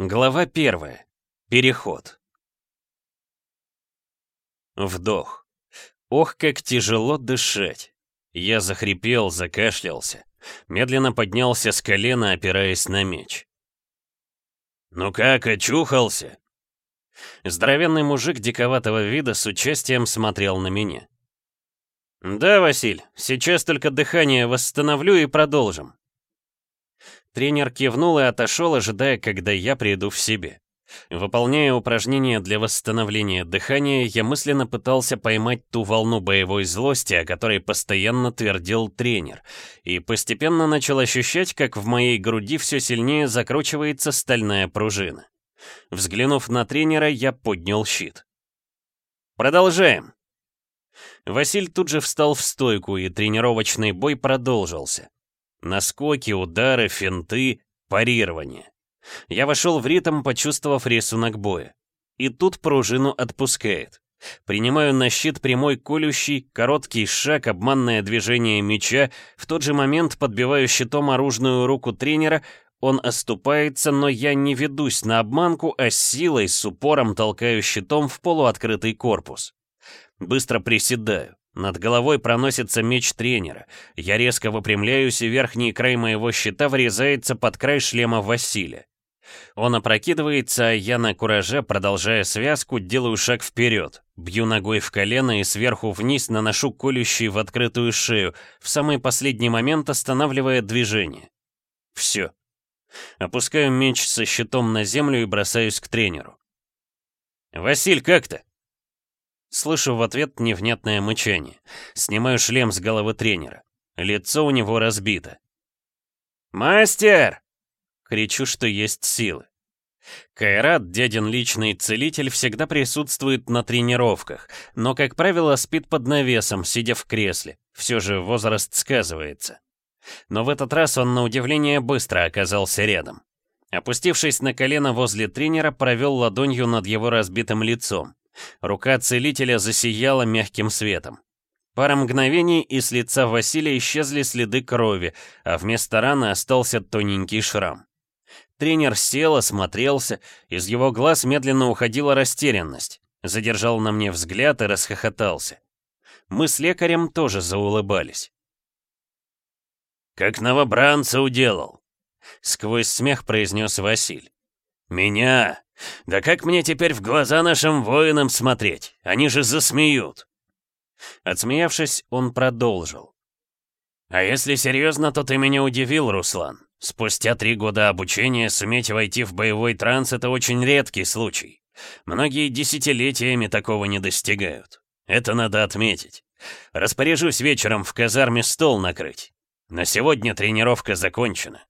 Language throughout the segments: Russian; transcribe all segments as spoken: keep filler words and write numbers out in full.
Глава первая. Переход. Вдох. Ох, как тяжело дышать. Я захрипел, закашлялся. Медленно поднялся с колена, опираясь на меч. «Ну как, очухался?» Здоровенный мужик диковатого вида с участием смотрел на меня. «Да, Василь, сейчас только дыхание восстановлю и продолжим». Тренер кивнул и отошел, ожидая, когда я приду в себе. Выполняя упражнения для восстановления дыхания, я мысленно пытался поймать ту волну боевой злости, о которой постоянно твердил тренер, и постепенно начал ощущать, как в моей груди все сильнее закручивается стальная пружина. Взглянув на тренера, я поднял щит. «Продолжаем!» Василь тут же встал в стойку, и тренировочный бой продолжился. Наскоки, удары, финты, парирование. Я вошел в ритм, почувствовав рисунок боя. И тут пружину отпускает. Принимаю на щит прямой колющий, короткий шаг, обманное движение меча. В тот же момент подбиваю щитом оружную руку тренера. Он оступается, но я не ведусь на обманку, а силой, с упором толкаю щитом в полуоткрытый корпус. Быстро приседаю. Над головой проносится меч тренера. Я резко выпрямляюсь, и верхний край моего щита врезается под край шлема Василия. Он опрокидывается, а я на кураже, продолжая связку, делаю шаг вперед. Бью ногой в колено и сверху вниз наношу колющий в открытую шею, в самый последний момент останавливая движение. Все. Опускаю меч со щитом на землю и бросаюсь к тренеру. «Василь, как ты?» Слышу в ответ невнятное мычание. Снимаю шлем с головы тренера. Лицо у него разбито. «Мастер!» Кричу, что есть силы. Кайрат, дядин личный целитель, всегда присутствует на тренировках, но, как правило, спит под навесом, сидя в кресле. Все же возраст сказывается. Но в этот раз он, на удивление, быстро оказался рядом. Опустившись на колено возле тренера, провел ладонью над его разбитым лицом. Рука целителя засияла мягким светом. Пара мгновений, и с лица Василия исчезли следы крови, а вместо раны остался тоненький шрам. Тренер сел, осмотрелся, из его глаз медленно уходила растерянность. Задержал на мне взгляд и расхохотался. Мы с лекарем тоже заулыбались. «Как новобранца уделал!» — сквозь смех произнес Василь. «Меня? Да как мне теперь в глаза нашим воинам смотреть? Они же засмеют!» Отсмеявшись, он продолжил. «А если серьезно, то ты меня удивил, Руслан. Спустя три года обучения суметь войти в боевой транс — это очень редкий случай. Многие десятилетиями такого не достигают. Это надо отметить. Распоряжусь вечером в казарме стол накрыть. На сегодня тренировка закончена».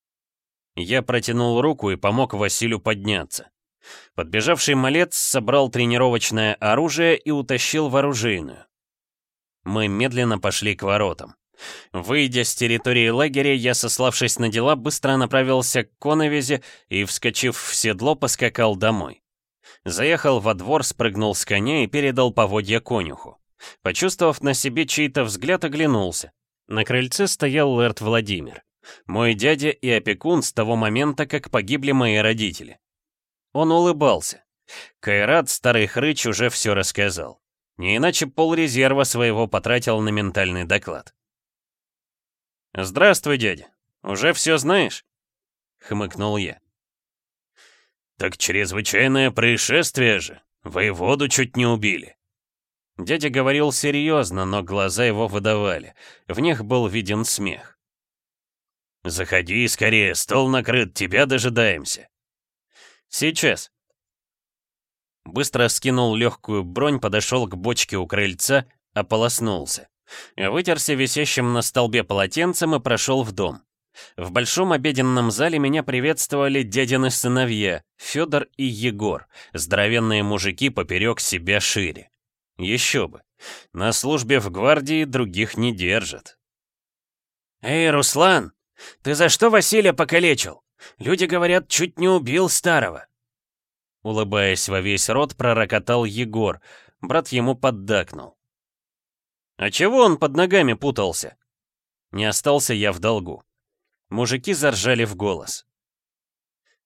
Я протянул руку и помог Василию подняться. Подбежавший малец собрал тренировочное оружие и утащил в оружейную. Мы медленно пошли к воротам. Выйдя с территории лагеря, я, сославшись на дела, быстро направился к коновизе и, вскочив в седло, поскакал домой. Заехал во двор, спрыгнул с коня и передал поводья конюху. Почувствовав на себе чей-то взгляд, оглянулся. На крыльце стоял лэрд Владимир. Мой дядя и опекун с того момента, как погибли мои родители. Он улыбался. Кайрат, старый хрыч, уже все рассказал. Не иначе полрезерва своего потратил на ментальный доклад. «Здравствуй, дядя. Уже все знаешь?» — хмыкнул я. «Так чрезвычайное происшествие же. Воеводу чуть не убили». Дядя говорил серьезно, но глаза его выдавали. В них был виден смех. «Заходи скорее, стол накрыт, тебя дожидаемся». «Сейчас». Быстро скинул легкую бронь, подошел к бочке у крыльца, ополоснулся. Вытерся висящим на столбе полотенцем и прошел в дом. В большом обеденном зале меня приветствовали дядины сыновья, Федор и Егор, здоровенные мужики поперек себя шире. Еще бы, на службе в гвардии других не держат. «Эй, Руслан, ты за что Василия покалечил? Люди говорят, чуть не убил старого». Улыбаясь во весь рот, пророкотал Егор. Брат ему поддакнул. «А чего он под ногами путался?» Не остался я в долгу. Мужики заржали в голос.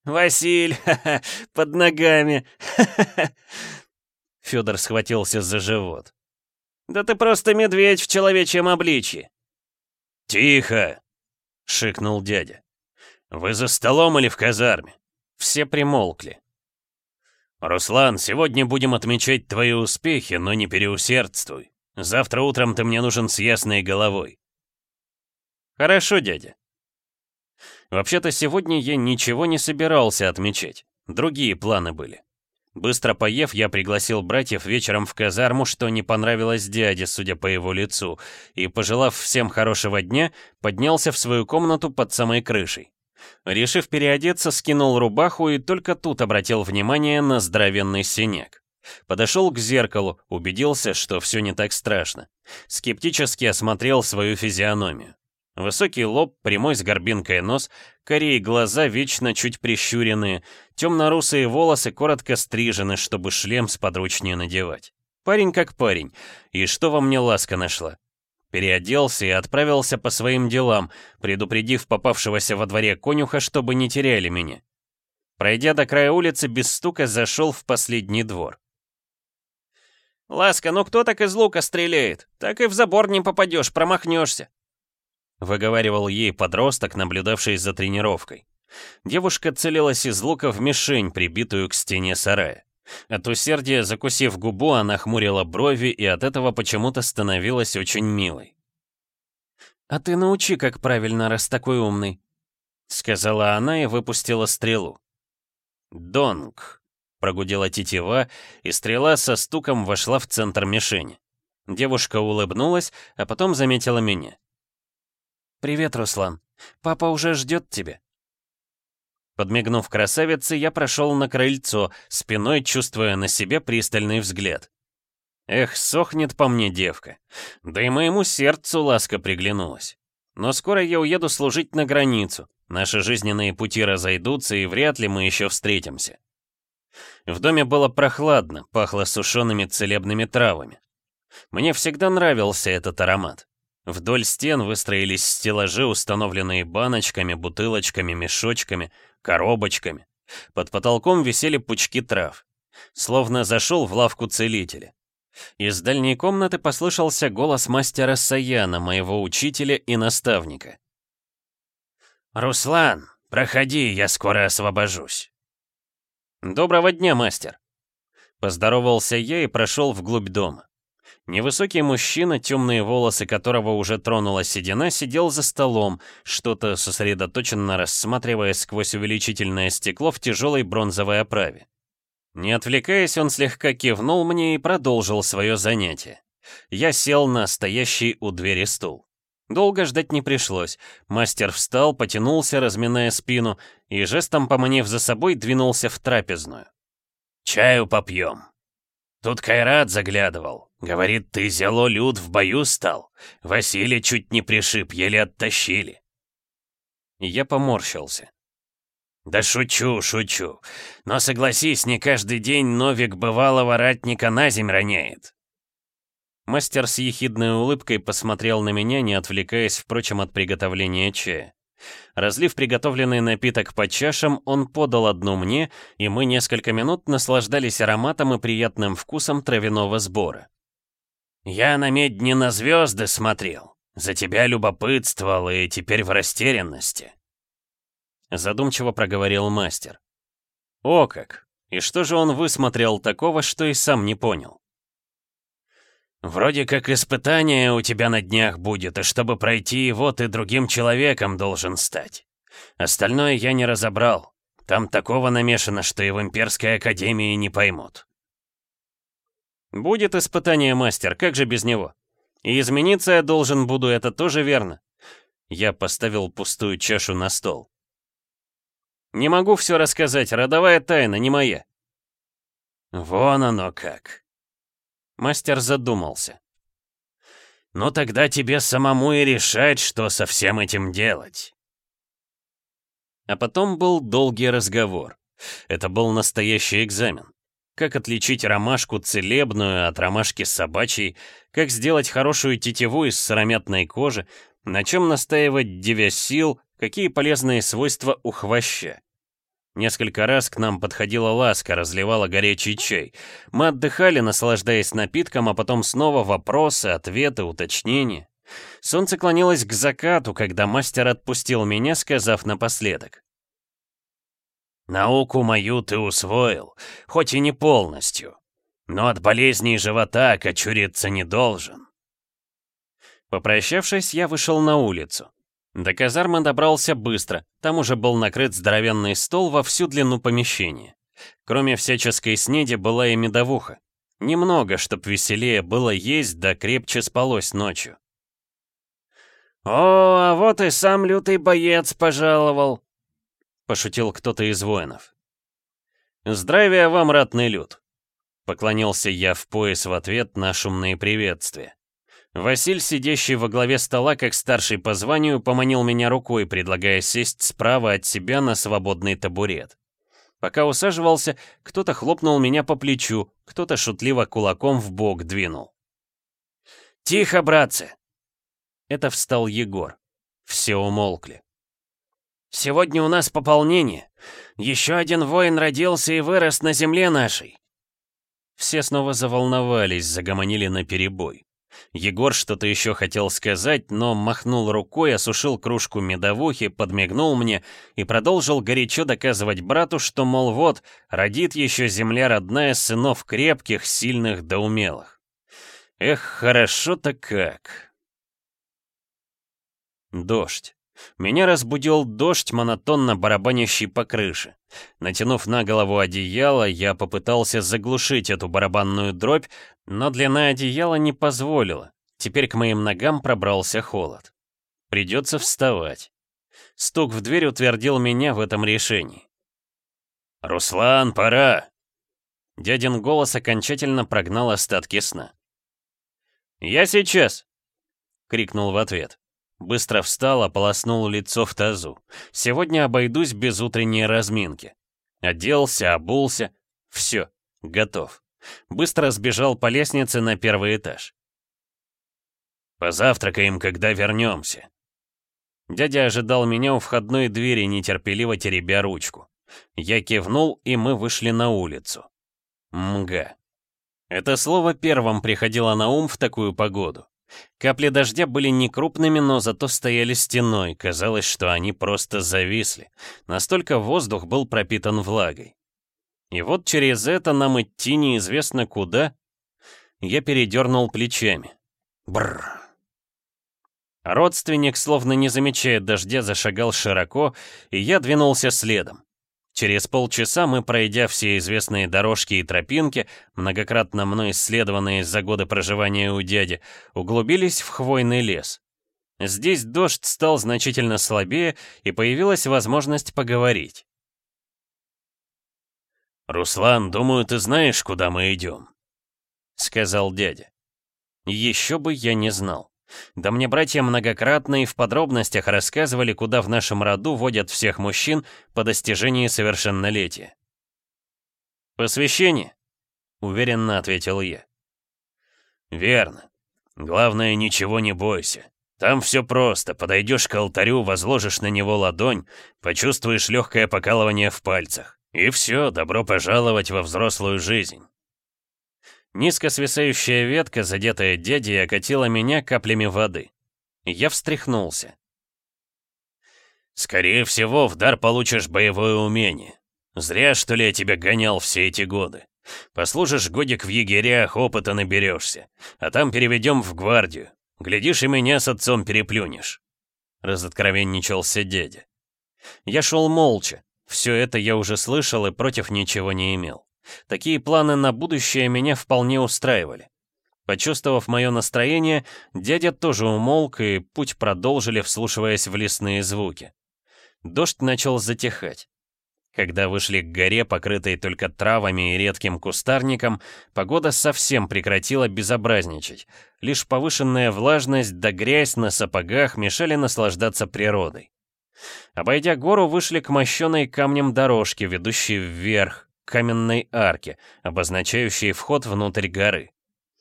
Василь, ха-ха, под ногами, ха-ха-ха!» Федор схватился за живот. «Да ты просто медведь в человечьем обличье!» «Тихо!» — шикнул дядя. «Вы за столом или в казарме?» Все примолкли. «Руслан, сегодня будем отмечать твои успехи, но не переусердствуй. Завтра утром ты мне нужен с ясной головой». «Хорошо, дядя». Вообще-то сегодня я ничего не собирался отмечать. Другие планы были. Быстро поев, я пригласил братьев вечером в казарму, что не понравилось дяде, судя по его лицу, и, пожелав всем хорошего дня, поднялся в свою комнату под самой крышей. Решив переодеться, скинул рубаху и только тут обратил внимание на здоровенный синяк. Подошел к зеркалу, убедился, что все не так страшно. Скептически осмотрел свою физиономию. Высокий лоб, прямой с горбинкой нос, карие глаза вечно чуть прищуренные, темно-русые волосы коротко стрижены, чтобы шлем сподручнее надевать. Парень как парень, и что во мне ласка нашла? Переоделся и отправился по своим делам, предупредив попавшегося во дворе конюха, чтобы не теряли меня. Пройдя до края улицы, без стука зашел в последний двор. «Ласка, ну кто так из лука стреляет? Так и в забор не попадешь, промахнешься», — выговаривал ей подросток, наблюдавший за тренировкой. Девушка целилась из лука в мишень, прибитую к стене сарая. От усердия, закусив губу, она хмурила брови и от этого почему-то становилась очень милой. «А ты научи, как правильно, раз такой умный», — сказала она и выпустила стрелу. «Донг», — прогудела тетива, и стрела со стуком вошла в центр мишени. Девушка улыбнулась, а потом заметила меня. «Привет, Руслан. Папа уже ждет тебя». Подмигнув красавице, я прошел на крыльцо, спиной чувствуя на себе пристальный взгляд. Эх, сохнет по мне девка. Да и моему сердцу ласка приглянулась. Но скоро я уеду служить на границу. Наши жизненные пути разойдутся, и вряд ли мы еще встретимся. В доме было прохладно, пахло сушеными целебными травами. Мне всегда нравился этот аромат. Вдоль стен выстроились стеллажи, установленные баночками, бутылочками, мешочками, коробочками. Под потолком висели пучки трав. Словно зашел в лавку целителя. Из дальней комнаты послышался голос мастера Саяна, моего учителя и наставника. «Руслан, проходи, я скоро освобожусь». «Доброго дня, мастер!» Поздоровался я и прошел вглубь дома. Невысокий мужчина, темные волосы которого уже тронула седина, сидел за столом, что-то сосредоточенно рассматривая сквозь увеличительное стекло в тяжелой бронзовой оправе. Не отвлекаясь, он слегка кивнул мне и продолжил свое занятие. Я сел на стоящий у двери стул. Долго ждать не пришлось. Мастер встал, потянулся, разминая спину, и жестом поманив за собой, двинулся в трапезную. «Чаю попьем. Тут Кайрат заглядывал. Говорит, ты зело люд в бою стал. Василия чуть не пришиб, еле оттащили». Я поморщился. «Да шучу, шучу. Но согласись, не каждый день новик бывалого ратника на земь роняет». Мастер с ехидной улыбкой посмотрел на меня, не отвлекаясь, впрочем, от приготовления чая. Разлив приготовленный напиток по чашам, он подал одну мне, и мы несколько минут наслаждались ароматом и приятным вкусом травяного сбора. «Я на медне на звезды смотрел, за тебя любопытствовал и теперь в растерянности», — задумчиво проговорил мастер. «О как! И что же он высмотрел такого, что и сам не понял?» «Вроде как испытание у тебя на днях будет, и чтобы пройти его, ты другим человеком должен стать. Остальное я не разобрал. Там такого намешано, что и в Имперской Академии не поймут». «Будет испытание, мастер, как же без него? И измениться я должен буду, это тоже верно». Я поставил пустую чашу на стол. «Не могу все рассказать, родовая тайна, не моя». «Вон оно как». Мастер задумался. «Ну тогда тебе самому и решать, что со всем этим делать». А потом был долгий разговор. Это был настоящий экзамен. Как отличить ромашку целебную от ромашки собачьей, как сделать хорошую тетиву из сыромятной кожи, на чем настаивать девя сил, какие полезные свойства у хвоща. Несколько раз к нам подходила Ласка, разливала горячий чай. Мы отдыхали, наслаждаясь напитком, а потом снова вопросы, ответы, уточнения. Солнце клонилось к закату, когда мастер отпустил меня, сказав напоследок: «Науку мою ты усвоил, хоть и не полностью, но от болезней живота окочуриться не должен». Попрощавшись, я вышел на улицу. До казармы добрался быстро, там уже был накрыт здоровенный стол во всю длину помещения. Кроме всяческой снеди была и медовуха. Немного, чтоб веселее было есть, да крепче спалось ночью. «О, а вот и сам лютый боец пожаловал», — пошутил кто-то из воинов. «Здравия вам, ратный люд», — поклонился я в пояс в ответ на шумные приветствия. Василь, сидящий во главе стола, как старший по званию, поманил меня рукой, предлагая сесть справа от себя на свободный табурет. Пока усаживался, кто-то хлопнул меня по плечу, кто-то шутливо кулаком в бок двинул. «Тихо, братцы!» Это встал Егор. Все умолкли. «Сегодня у нас пополнение. Еще один воин родился и вырос на земле нашей». Все снова заволновались, загомонили наперебой. Егор что-то еще хотел сказать, но махнул рукой, осушил кружку медовухи, подмигнул мне и продолжил горячо доказывать брату, что, мол, вот, родит еще земля родная сынов крепких, сильных да умелых. Эх, хорошо-то как. Дождь. Меня разбудил дождь, монотонно барабанящий по крыше. Натянув на голову одеяло, я попытался заглушить эту барабанную дробь, но длина одеяла не позволила. Теперь к моим ногам пробрался холод. Придется вставать. Стук в дверь утвердил меня в этом решении. «Руслан, пора!» Дядин голос окончательно прогнал остатки сна. «Я сейчас!» — крикнул в ответ. Быстро встал, ополоснул лицо в тазу. Сегодня обойдусь без утренней разминки. Оделся, обулся. Все, готов. Быстро сбежал по лестнице на первый этаж. «Позавтракаем, когда вернемся». Дядя ожидал меня у входной двери, нетерпеливо теребя ручку. Я кивнул, и мы вышли на улицу. Мга. Это слово первым приходило на ум в такую погоду. Капли дождя были не крупными, но зато стояли стеной, казалось, что они просто зависли. Настолько воздух был пропитан влагой. И вот через это нам идти неизвестно куда. Я передернул плечами. Бррр. Родственник, словно не замечая дождя, зашагал широко, и я двинулся следом. Через полчаса мы, пройдя все известные дорожки и тропинки, многократно мной исследованные за годы проживания у дяди, углубились в хвойный лес. Здесь дождь стал значительно слабее, и появилась возможность поговорить. «Руслан, думаю, ты знаешь, куда мы идем», — сказал дядя. Еще бы я не знал. Да мне братья многократно и в подробностях рассказывали, куда в нашем роду водят всех мужчин по достижении совершеннолетия. «Посвящение», — уверенно ответил я. «Верно. Главное, ничего не бойся. Там все просто. Подойдешь к алтарю, возложишь на него ладонь, почувствуешь легкое покалывание в пальцах. И все, добро пожаловать во взрослую жизнь». Низко свисающая ветка, задетая дядей, окатила меня каплями воды. Я встряхнулся. «Скорее всего, в дар получишь боевое умение. Зря, что ли, я тебя гонял все эти годы. Послужишь годик в егерях, опыта наберешься. А там переведем в гвардию. Глядишь, и меня с отцом переплюнешь», — разоткровенничался дядя. Я шел молча. Все это я уже слышал и против ничего не имел. Такие планы на будущее меня вполне устраивали. Почувствовав мое настроение, дядя тоже умолк, и путь продолжили, вслушиваясь в лесные звуки. Дождь начал затихать. Когда вышли к горе, покрытой только травами и редким кустарником, погода совсем прекратила безобразничать. Лишь повышенная влажность да грязь на сапогах мешали наслаждаться природой. Обойдя гору, вышли к мощенной камнем дорожке, ведущей вверх, каменной арке, обозначающей вход внутрь горы.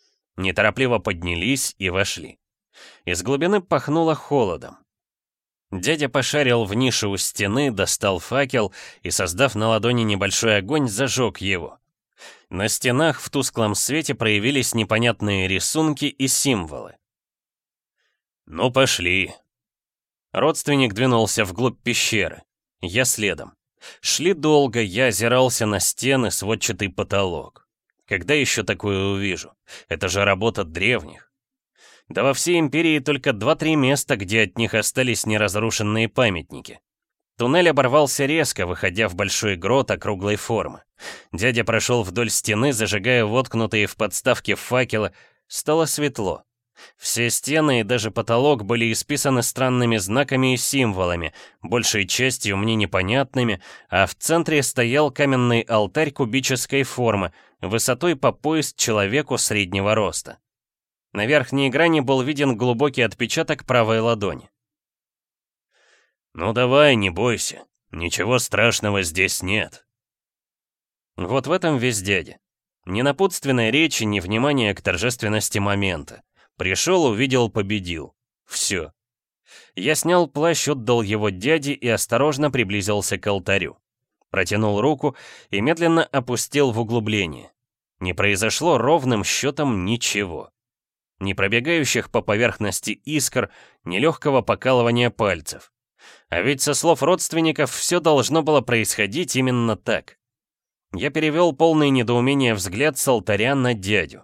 Неторопливо поднялись и вошли. Из глубины пахнуло холодом. Дядя пошарил в нише у стены, достал факел и, создав на ладони небольшой огонь, зажег его. На стенах в тусклом свете проявились непонятные рисунки и символы. «Ну, пошли». Родственник двинулся вглубь пещеры. Я следом. Шли долго, я озирался на стены, сводчатый потолок. Когда еще такое увижу? Это же работа древних. Да во всей империи только два-три места, где от них остались неразрушенные памятники. Туннель оборвался резко, выходя в большой грот округлой формы. Дядя прошел вдоль стены, зажигая воткнутые в подставки факела. Стало светло. Все стены и даже потолок были исписаны странными знаками и символами, большей частью мне непонятными, а в центре стоял каменный алтарь кубической формы, высотой по пояс человеку среднего роста. На верхней грани был виден глубокий отпечаток правой ладони. «Ну давай, не бойся. Ничего страшного здесь нет». Вот в этом весь дядя. Ни напутственной речи, ни внимания к торжественности момента. Пришел, увидел, победил. Все. Я снял плащ, отдал его дяде и осторожно приблизился к алтарю. Протянул руку и медленно опустил в углубление. Не произошло ровным счетом ничего. Ни пробегающих по поверхности искр, ни легкого покалывания пальцев. А ведь со слов родственников все должно было происходить именно так. Я перевел полный недоумения взгляд с алтаря на дядю.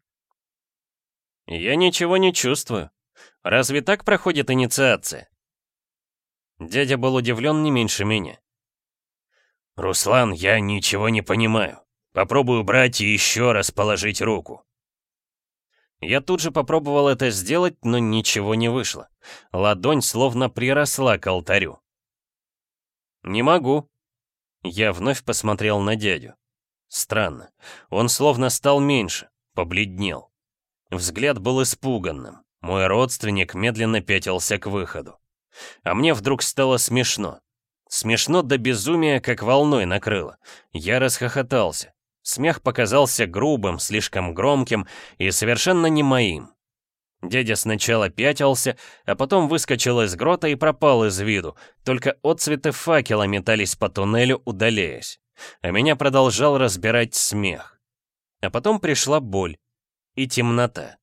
«Я ничего не чувствую. Разве так проходит инициация?» Дядя был удивлен не меньше меня. «Руслан, я ничего не понимаю. Попробую брать и еще раз положить руку». Я тут же попробовал это сделать, но ничего не вышло. Ладонь словно приросла к алтарю. «Не могу». Я вновь посмотрел на дядю. Странно. Он словно стал меньше, побледнел. Взгляд был испуганным. Мой родственник медленно пятился к выходу. А мне вдруг стало смешно. Смешно до безумия, как волной накрыло. Я расхохотался. Смех показался грубым, слишком громким и совершенно не моим. Дядя сначала пятился, а потом выскочил из грота и пропал из виду, только отцветы факела метались по туннелю, удаляясь. А меня продолжал разбирать смех. А потом пришла боль и темнота.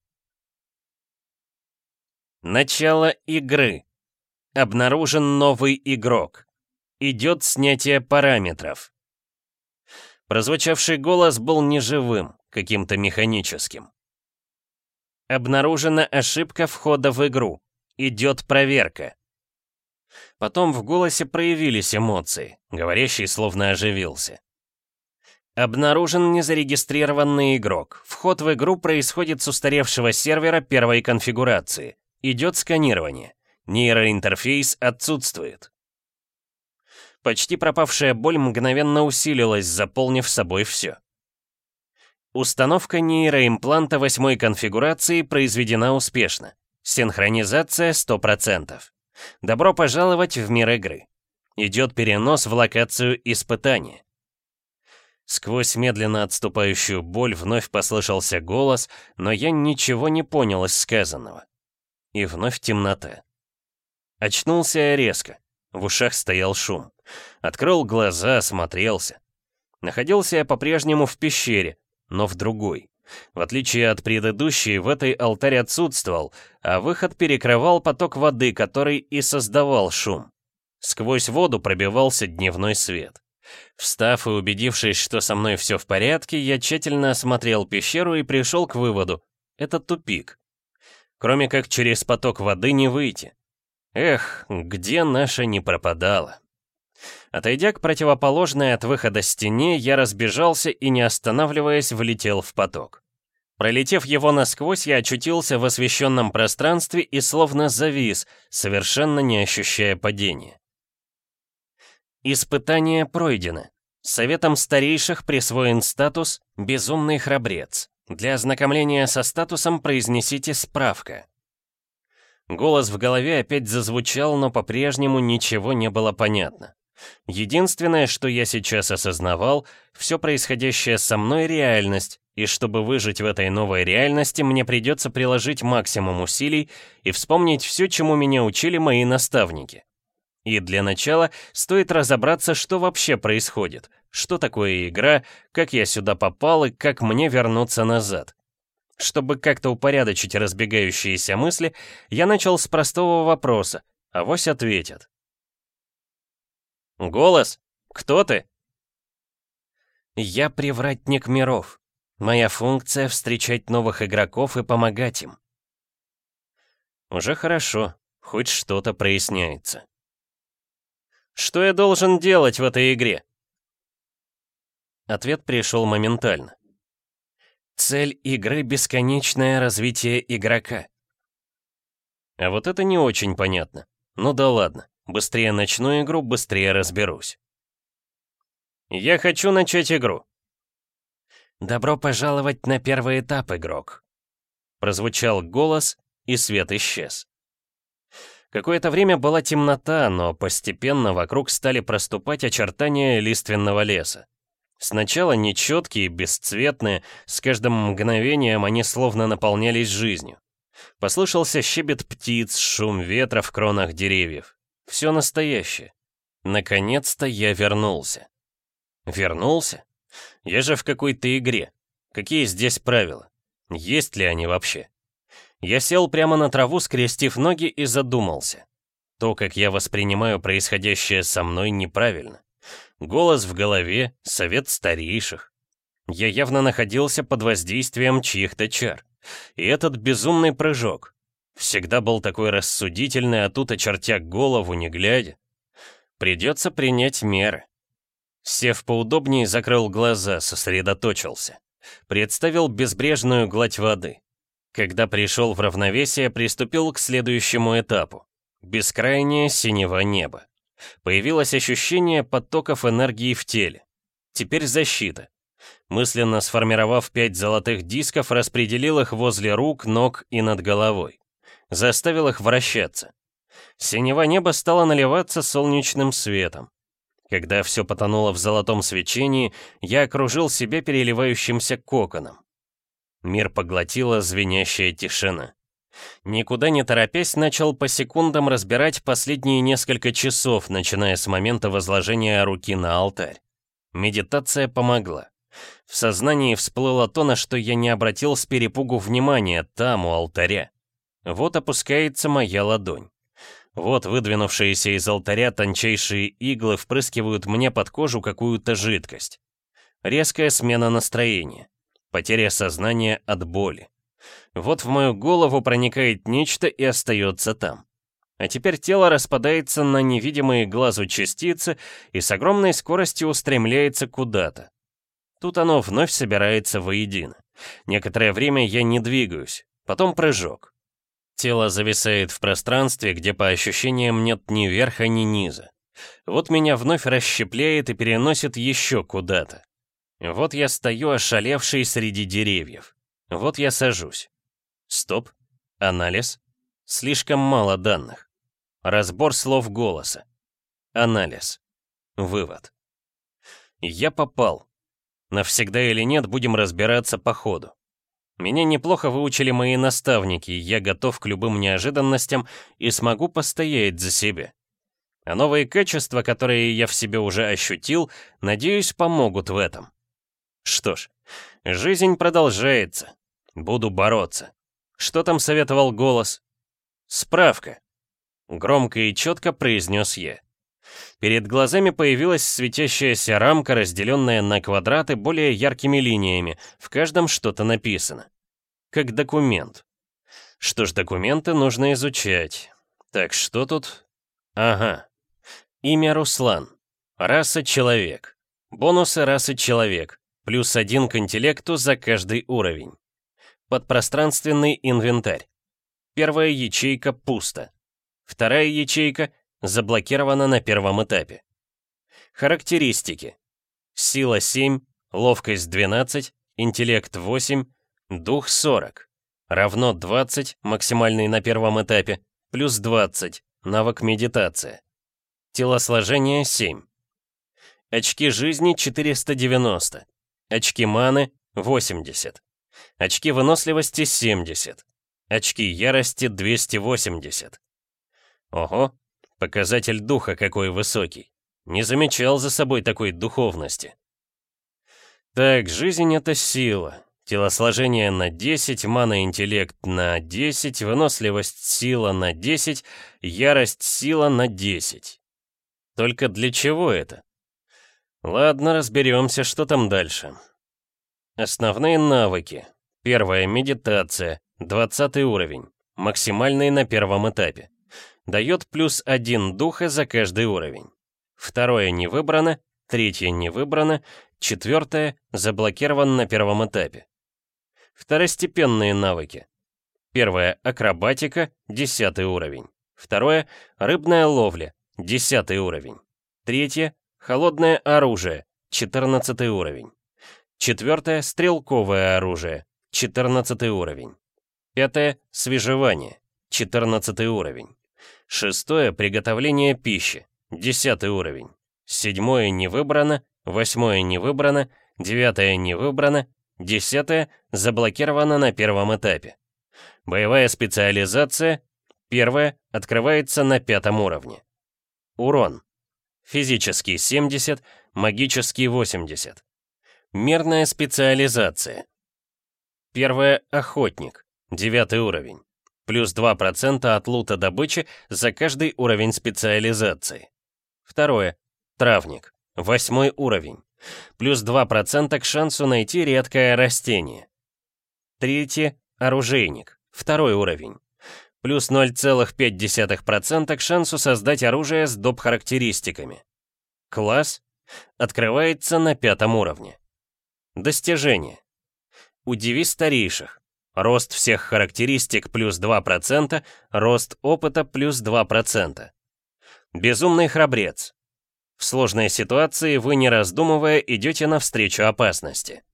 Начало игры. Обнаружен новый игрок. Идет снятие параметров. Прозвучавший голос был неживым, каким-то механическим. Обнаружена ошибка входа в игру. Идет проверка. Потом в голосе проявились эмоции, говорящий словно оживился. Обнаружен незарегистрированный игрок. Вход в игру происходит с устаревшего сервера первой конфигурации. Идет сканирование. Нейроинтерфейс отсутствует. Почти пропавшая боль мгновенно усилилась, заполнив собой все. Установка нейроимпланта восьмой конфигурации произведена успешно. Синхронизация сто процентов. Добро пожаловать в мир игры. Идет перенос в локацию испытания. Сквозь медленно отступающую боль вновь послышался голос, но я ничего не понял из сказанного. И вновь темнота. Очнулся я резко. В ушах стоял шум. Открыл глаза, осмотрелся. Находился я по-прежнему в пещере, но в другой. В отличие от предыдущей, в этой алтарь отсутствовал, а выход перекрывал поток воды, который и создавал шум. Сквозь воду пробивался дневной свет. Встав и убедившись, что со мной все в порядке, я тщательно осмотрел пещеру и пришел к выводу — это тупик. Кроме как через поток воды не выйти. Эх, где наша не пропадала. Отойдя к противоположной от выхода стене, я разбежался и, не останавливаясь, влетел в поток. Пролетев его насквозь, я очутился в освещенном пространстве и словно завис, совершенно не ощущая падения. Испытание пройдено. Советом старейших присвоен статус «Безумный храбрец». Для ознакомления со статусом произнесите «Справка». Голос в голове опять зазвучал, но по-прежнему ничего не было понятно. Единственное, что я сейчас осознавал, все происходящее со мной — реальность, и чтобы выжить в этой новой реальности, мне придется приложить максимум усилий и вспомнить все, чему меня учили мои наставники. И для начала стоит разобраться, что вообще происходит, что такое игра, как я сюда попал и как мне вернуться назад. Чтобы как-то упорядочить разбегающиеся мысли, я начал с простого вопроса, авось ответят. «Голос? Кто ты?» «Я привратник миров. Моя функция — встречать новых игроков и помогать им». Уже хорошо, хоть что-то проясняется. «Что я должен делать в этой игре?» Ответ пришел моментально. Цель игры — бесконечное развитие игрока. А вот это не очень понятно. Ну да ладно, быстрее начну игру, быстрее разберусь. Я хочу начать игру. Добро пожаловать на первый этап, игрок. Прозвучал голос, и свет исчез. Какое-то время была темнота, но постепенно вокруг стали проступать очертания лиственного леса. Сначала нечеткие, бесцветные, с каждым мгновением они словно наполнялись жизнью. Послышался щебет птиц, шум ветра в кронах деревьев. Все настоящее. Наконец-то я вернулся. Вернулся? Я же в какой-то игре. Какие здесь правила? Есть ли они вообще? Я сел прямо на траву, скрестив ноги, и задумался. То, как я воспринимаю происходящее со мной, неправильно. Голос в голове, совет старейших. Я явно находился под воздействием чьих-то чар. И этот безумный прыжок. Всегда был такой рассудительный, а тут, очертя голову, не глядя. Придется принять меры. Сев поудобнее, закрыл глаза, сосредоточился. Представил безбрежную гладь воды. Когда пришел в равновесие, приступил к следующему этапу. Бескрайнее синего неба. Появилось ощущение потоков энергии в теле. Теперь защита. Мысленно сформировав пять золотых дисков, распределил их возле рук, ног и над головой. Заставил их вращаться. Синего неба стало наливаться солнечным светом. Когда все потонуло в золотом свечении, я окружил себя переливающимся коконом. Мир поглотила звенящая тишина. Никуда не торопясь, начал по секундам разбирать последние несколько часов, начиная с момента возложения руки на алтарь. Медитация помогла. В сознании всплыло то, на что я не обратил с перепугу внимания, там, у алтаря. Вот опускается моя ладонь. Вот выдвинувшиеся из алтаря тончайшие иглы впрыскивают мне под кожу какую-то жидкость. Резкая смена настроения. Потеря сознания от боли. Вот в мою голову проникает нечто и остается там. А теперь тело распадается на невидимые глазу частицы и с огромной скоростью устремляется куда-то. Тут оно вновь собирается воедино. Некоторое время я не двигаюсь, потом прыжок. Тело зависает в пространстве, где по ощущениям нет ни верха, ни низа. Вот меня вновь расщепляет и переносит еще куда-то. Вот я стою ошалевший среди деревьев. Вот я сажусь. Стоп. Анализ. Слишком мало данных. Разбор слов голоса. Анализ. Вывод. Я попал. Навсегда или нет, будем разбираться по ходу. Меня неплохо выучили мои наставники, я готов к любым неожиданностям и смогу постоять за себя. А новые качества, которые я в себе уже ощутил, надеюсь, помогут в этом. Что ж, жизнь продолжается. Буду бороться. Что там советовал голос? Справка. Громко и четко произнес я. Перед глазами появилась светящаяся рамка, разделенная на квадраты более яркими линиями. В каждом что-то написано. Как документ. Что ж, документы нужно изучать. Так, что тут? Ага. Имя Руслан. Раса человек. Бонусы расы человек. Плюс один к интеллекту за каждый уровень. Подпространственный инвентарь. Первая ячейка пусто. Вторая ячейка заблокирована на первом этапе. Характеристики. Сила семь, ловкость двенадцать, интеллект восемь, дух сорок. Равно двадцать, максимальный на первом этапе, плюс двадцать, навык медитация. Телосложение семь. Очки жизни четыреста девяносто. Очки маны восемьдесят. Очки выносливости семьдесят. Очки ярости двести восемьдесят. Ого, Показатель духа какой высокий. Не замечал за собой такой духовности. Так, жизнь — это сила. Телосложение на десять, мана-интеллект на десять, выносливость — сила на десять, ярость — сила на десять. Только для чего это? Ладно, разберемся, что там дальше. Основные навыки. Первая — медитация, двадцатый уровень, максимальный на первом этапе. Дает плюс один духа за каждый уровень. Второе — не выбрано, третье — не выбрано, четвертое — заблокирован на первом этапе. Второстепенные навыки. Первое — акробатика, десятый уровень. Второе — рыбная ловля, десятый уровень. Третье — холодное оружие, четырнадцатый уровень. Четвертое — стрелковое оружие, четырнадцатый уровень. Пятое — свежевание, четырнадцатый уровень. Шестое — приготовление пищи, десятый уровень. Седьмое — не выбрано, восьмое — не выбрано, девятое — не выбрано, десятое — заблокировано на первом этапе. Боевая специализация, первая, открывается на пятом уровне. Урон. Физический семьдесят, магический восемьдесят. Мирная специализация. Первая — охотник, девятый уровень. Плюс два процента от лута добычи за каждый уровень специализации. Второе — травник, восьмой уровень. Плюс два процента к шансу найти редкое растение. Третье — оружейник, второй уровень. Плюс ноль целых пять десятых процента к шансу создать оружие с доп. Характеристиками. Класс открывается на пятом уровне. Достижения. Удиви старейших. Рост всех характеристик плюс два процента, рост опыта плюс два процента. Безумный храбрец. В сложной ситуации вы, не раздумывая, идете навстречу опасности.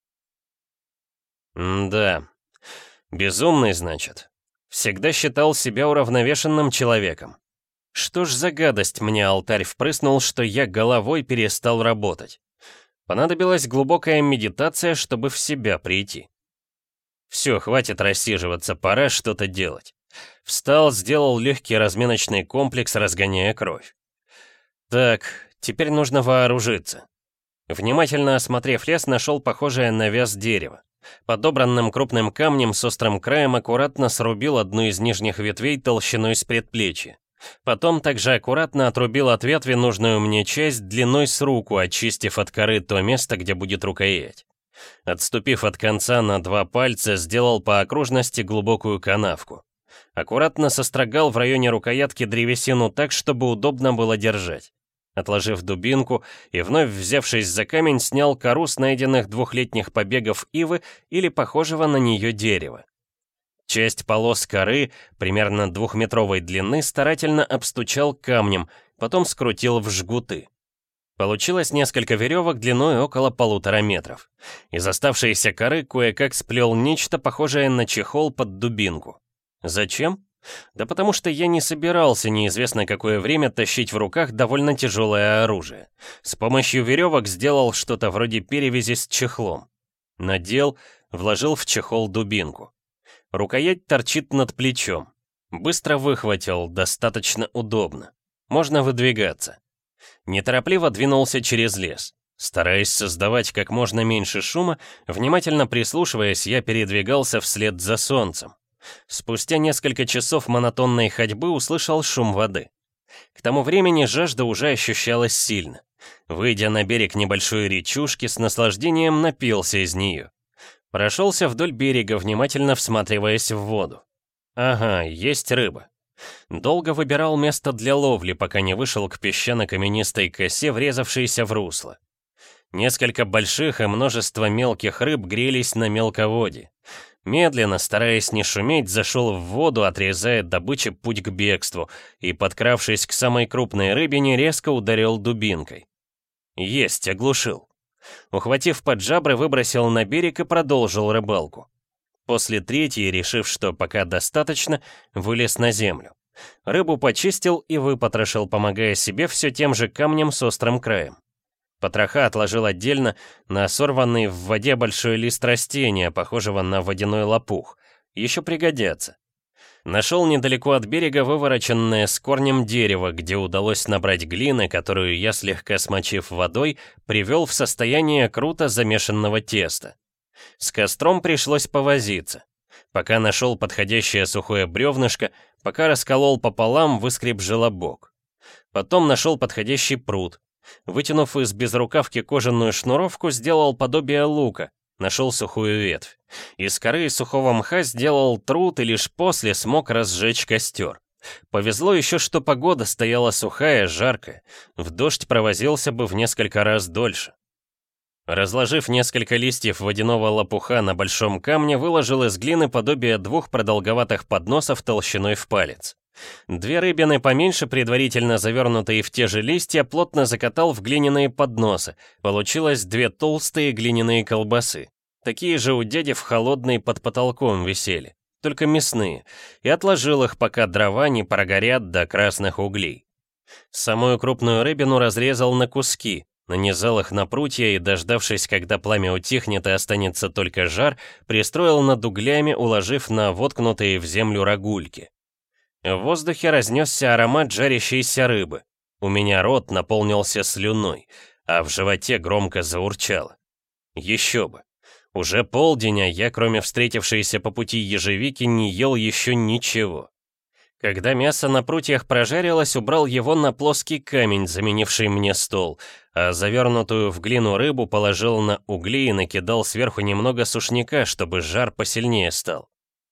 М-да. Безумный, значит. Всегда считал себя уравновешенным человеком. Что ж за гадость мне алтарь впрыснул, что я головой перестал работать? Понадобилась глубокая медитация, чтобы в себя прийти. Все, хватит рассиживаться, пора что-то делать. Встал, сделал легкий разминочный комплекс, разгоняя кровь. Так, теперь нужно вооружиться. Внимательно осмотрев лес, нашел похожее на вяз дерево. Подобранным крупным камнем с острым краем аккуратно срубил одну из нижних ветвей толщиной с предплечья. Потом также аккуратно отрубил от ветви нужную мне часть длиной с руку, очистив от коры то место, где будет рукоять. Отступив от конца на два пальца, сделал по окружности глубокую канавку. Аккуратно сострогал в районе рукоятки древесину так, чтобы удобно было держать. Отложив дубинку и вновь взявшись за камень, снял кору с найденных двухлетних побегов ивы или похожего на нее дерева. Часть полос коры, примерно двухметровой длины, старательно обстучал камнем, потом скрутил в жгуты. Получилось несколько веревок длиной около полутора метров. Из оставшейся коры кое-как сплел нечто похожее на чехол под дубинку. Зачем? Да потому что я не собирался неизвестно какое время тащить в руках довольно тяжелое оружие. С помощью веревок сделал что-то вроде перевязи с чехлом. Надел, вложил в чехол дубинку. Рукоять торчит над плечом. Быстро выхватил, достаточно удобно. Можно выдвигаться. Неторопливо двинулся через лес. Стараясь создавать как можно меньше шума, внимательно прислушиваясь, я передвигался вслед за солнцем. Спустя несколько часов монотонной ходьбы услышал шум воды. К тому времени жажда уже ощущалась сильно. Выйдя на берег небольшой речушки, с наслаждением напился из нее. Прошелся вдоль берега, внимательно всматриваясь в воду. Ага, есть рыба. Долго выбирал место для ловли, пока не вышел к песчано-каменистой косе, врезавшейся в русло. Несколько больших и множество мелких рыб грелись на мелководье. Медленно, стараясь не шуметь, зашел в воду, отрезая добыче путь к бегству, и, подкравшись к самой крупной рыбине, резко ударил дубинкой. Есть, оглушил. Ухватив под жабры, выбросил на берег и продолжил рыбалку. После третьей, решив, что пока достаточно, вылез на землю. Рыбу почистил и выпотрошил, помогая себе все тем же камнем с острым краем. Потроха отложил отдельно на сорванный в воде большой лист растения, похожего на водяной лопух. Еще пригодятся. Нашел недалеко от берега вывороченное с корнем дерево, где удалось набрать глины, которую я, слегка смочив водой, привел в состояние круто замешанного теста. С костром пришлось повозиться. Пока нашел подходящее сухое бревнышко, пока расколол пополам, выскреб желобок. Потом нашел подходящий прут. Вытянув из безрукавки кожаную шнуровку, сделал подобие лука. Нашел сухую ветвь. Из коры и сухого мха сделал труд и лишь после смог разжечь костер. Повезло еще, что погода стояла сухая, жаркая. В дождь провозился бы в несколько раз дольше. Разложив несколько листьев водяного лопуха на большом камне, выложил из глины подобие двух продолговатых подносов толщиной в палец. Две рыбины поменьше, предварительно завернутые в те же листья, плотно закатал в глиняные подносы. Получилось две толстые глиняные колбасы. Такие же у дяди в холодной под потолком висели, только мясные, и отложил их, пока дрова не прогорят до красных углей. Самую крупную рыбину разрезал на куски, нанизал их на прутья и, дождавшись, когда пламя утихнет и останется только жар, пристроил над углями, уложив на воткнутые в землю рогульки. В воздухе разнесся аромат жарящейся рыбы. У меня рот наполнился слюной, а в животе громко заурчало. Еще бы. Уже полдень, а я, кроме встретившейся по пути ежевики, не ел еще ничего. Когда мясо на прутьях прожарилось, убрал его на плоский камень, заменивший мне стол, а завернутую в глину рыбу положил на угли и накидал сверху немного сушняка, чтобы жар посильнее стал.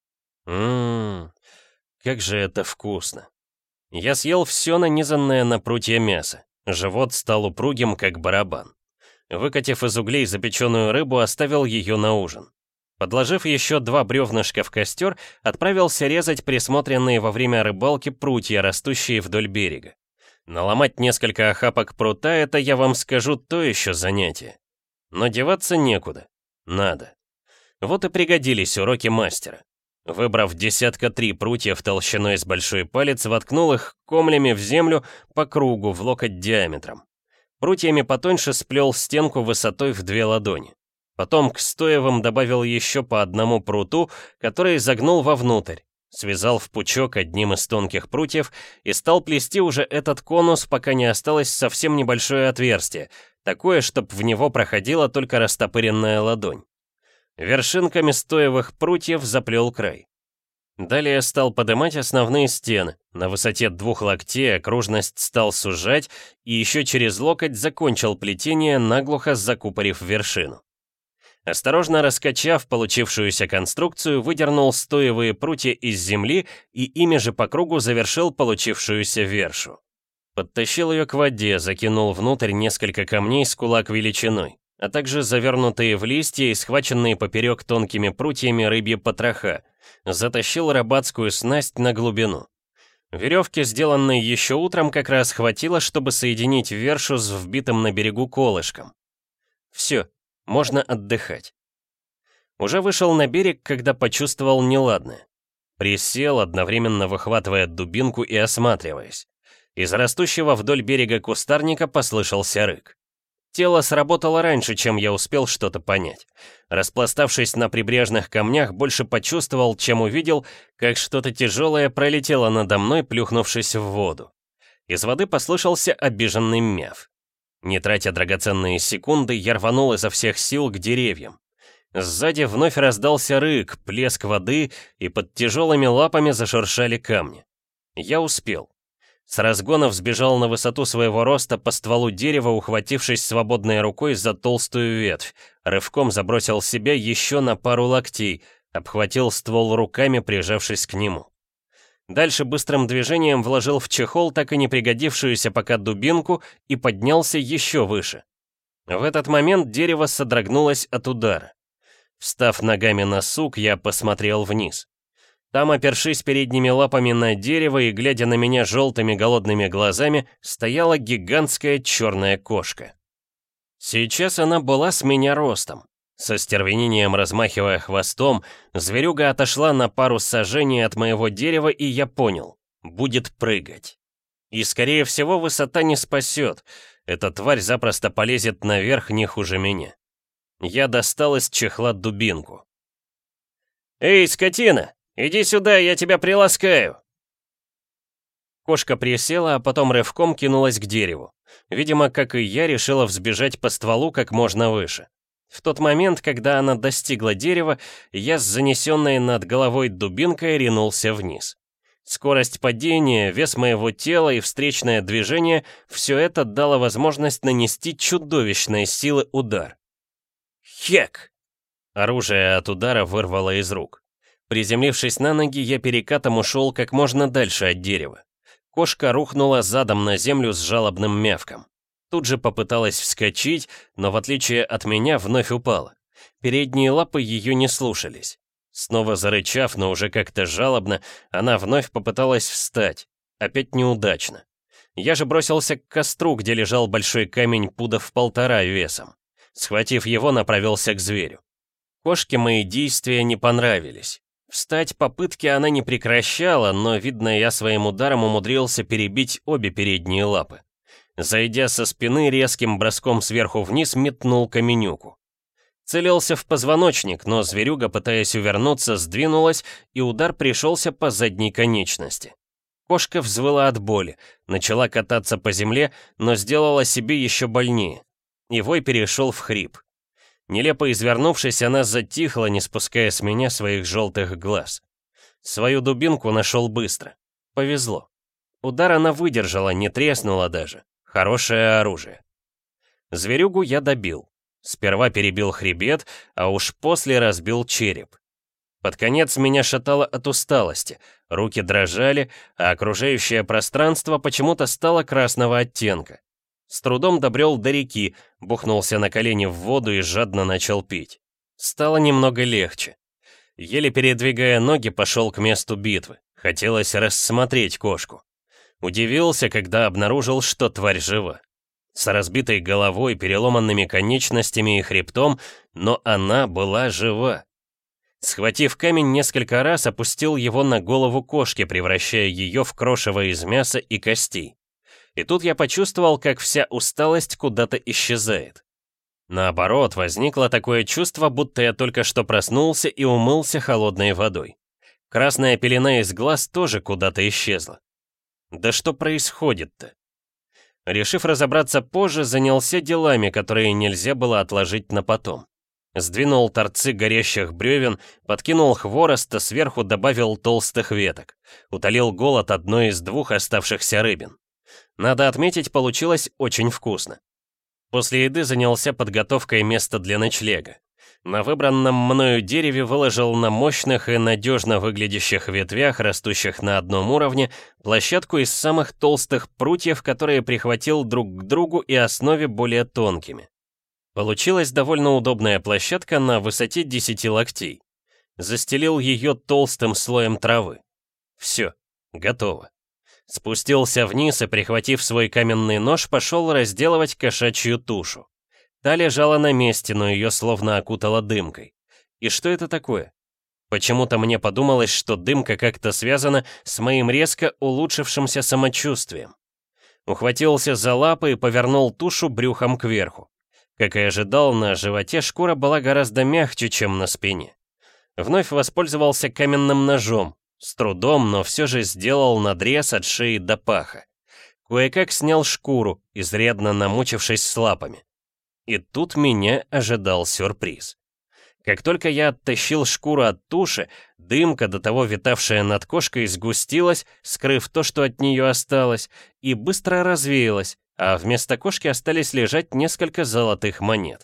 Ммм... Как же это вкусно. Я съел все нанизанное на прутья мясо. Живот стал упругим, как барабан. Выкатив из углей запеченную рыбу, оставил ее на ужин. Подложив еще два бревнышка в костер, отправился резать присмотренные во время рыбалки прутья, растущие вдоль берега. Наломать несколько охапок прута — это, я вам скажу, то еще занятие. Но деваться некуда. Надо. Вот и пригодились уроки мастера. Выбрав десятка три прутьев толщиной с большой палец, воткнул их комлями в землю по кругу в локоть диаметром. Прутьями потоньше сплел стенку высотой в две ладони. Потом к стоевым добавил еще по одному пруту, который загнул вовнутрь, связал в пучок одним из тонких прутьев и стал плести уже этот конус, пока не осталось совсем небольшое отверстие, такое, чтоб в него проходила только растопыренная ладонь. Вершинками стоевых прутьев заплел край. Далее стал поднимать основные стены. На высоте двух локтей окружность стал сужать и еще через локоть закончил плетение, наглухо закупорив вершину. Осторожно раскачав получившуюся конструкцию, выдернул стоевые прутья из земли и ими же по кругу завершил получившуюся вершу. Подтащил ее к воде, закинул внутрь несколько камней с кулак величиной, а также завернутые в листья и схваченные поперек тонкими прутьями рыбьи потроха, затащил рыбацкую снасть на глубину. Веревки, сделанные еще утром, как раз хватило, чтобы соединить вершу с вбитым на берегу колышком. Все, можно отдыхать. Уже вышел на берег, когда почувствовал неладное. Присел, одновременно выхватывая дубинку и осматриваясь. Из растущего вдоль берега кустарника послышался рык. Тело сработало раньше, чем я успел что-то понять. Распластавшись на прибрежных камнях, больше почувствовал, чем увидел, как что-то тяжелое пролетело надо мной, плюхнувшись в воду. Из воды послышался обиженный мяв. Не тратя драгоценные секунды, я рванул изо всех сил к деревьям. Сзади вновь раздался рык, плеск воды, и под тяжелыми лапами зашуршали камни. Я успел. С разгона взбежал на высоту своего роста по стволу дерева, ухватившись свободной рукой за толстую ветвь, рывком забросил себя еще на пару локтей, обхватил ствол руками, прижавшись к нему. Дальше быстрым движением вложил в чехол так и не пригодившуюся пока дубинку и поднялся еще выше. В этот момент дерево содрогнулось от удара. Встав ногами на сук, я посмотрел вниз. Там, опершись передними лапами на дерево и глядя на меня желтыми голодными глазами, стояла гигантская черная кошка. Сейчас она была с меня ростом. Со стервенением размахивая хвостом, зверюга отошла на пару сажений от моего дерева, и я понял — будет прыгать. И, скорее всего, высота не спасет. Эта тварь запросто полезет наверх не хуже меня. Я достал из чехла дубинку. «Эй, скотина! «Иди сюда, я тебя приласкаю!» Кошка присела, а потом рывком кинулась к дереву. Видимо, как и я, решила взбежать по стволу как можно выше. В тот момент, когда она достигла дерева, я с занесенной над головой дубинкой ринулся вниз. Скорость падения, вес моего тела и встречное движение — все это дало возможность нанести чудовищной силы удар. Хек! Оружие от удара вырвало из рук. Приземлившись на ноги, я перекатом ушел как можно дальше от дерева. Кошка рухнула задом на землю с жалобным мявком. Тут же попыталась вскочить, но в отличие от меня вновь упала. Передние лапы ее не слушались. Снова зарычав, но уже как-то жалобно, она вновь попыталась встать. Опять неудачно. Я же бросился к костру, где лежал большой камень пуда в полтора весом. Схватив его, направился к зверю. Кошке мои действия не понравились. Встать попытки она не прекращала, но, видно, я своим ударом умудрился перебить обе передние лапы. Зайдя со спины, резким броском сверху вниз метнул каменюку. Целился в позвоночник, но зверюга, пытаясь увернуться, сдвинулась, и удар пришелся по задней конечности. Кошка взвыла от боли, начала кататься по земле, но сделала себе еще больнее. И вой перешел в хрип. Нелепо извернувшись, она затихла, не спуская с меня своих желтых глаз. Свою дубинку нашел быстро. Повезло. Удар она выдержала, не треснула даже. Хорошее оружие. Зверюгу я добил. Сперва перебил хребет, а уж после разбил череп. Под конец меня шатало от усталости, руки дрожали, а окружающее пространство почему-то стало красного оттенка. С трудом добрел до реки, бухнулся на колени в воду и жадно начал пить. Стало немного легче. Еле передвигая ноги, пошел к месту битвы. Хотелось рассмотреть кошку. Удивился, когда обнаружил, что тварь жива. С разбитой головой, переломанными конечностями и хребтом, но она была жива. Схватив камень, несколько раз опустил его на голову кошки, превращая ее в крошево из мяса и костей. И тут я почувствовал, как вся усталость куда-то исчезает. Наоборот, возникло такое чувство, будто я только что проснулся и умылся холодной водой. Красная пелена из глаз тоже куда-то исчезла. Да что происходит-то? Решив разобраться позже, занялся делами, которые нельзя было отложить на потом. Сдвинул торцы горящих бревен, подкинул хвороста, сверху добавил толстых веток. Утолил голод одной из двух оставшихся рыбин. Надо отметить, получилось очень вкусно. После еды занялся подготовкой места для ночлега. На выбранном мною дереве выложил на мощных и надежно выглядящих ветвях, растущих на одном уровне, площадку из самых толстых прутьев, которые прихватил друг к другу и основе более тонкими. Получилась довольно удобная площадка на высоте десяти локтей. Застелил ее толстым слоем травы. Все, готово. Спустился вниз и, прихватив свой каменный нож, пошел разделывать кошачью тушу. Та лежала на месте, но ее словно окутала дымкой. И что это такое? Почему-то мне подумалось, что дымка как-то связана с моим резко улучшившимся самочувствием. Ухватился за лапы и повернул тушу брюхом кверху. Как и ожидал, на животе шкура была гораздо мягче, чем на спине. Вновь воспользовался каменным ножом. С трудом, но все же сделал надрез от шеи до паха. Кое-как снял шкуру, изрядно намучившись с лапами. И тут меня ожидал сюрприз. Как только я оттащил шкуру от туши, дымка, до того витавшая над кошкой, сгустилась, скрыв то, что от нее осталось, и быстро развеялась, а вместо кошки остались лежать несколько золотых монет.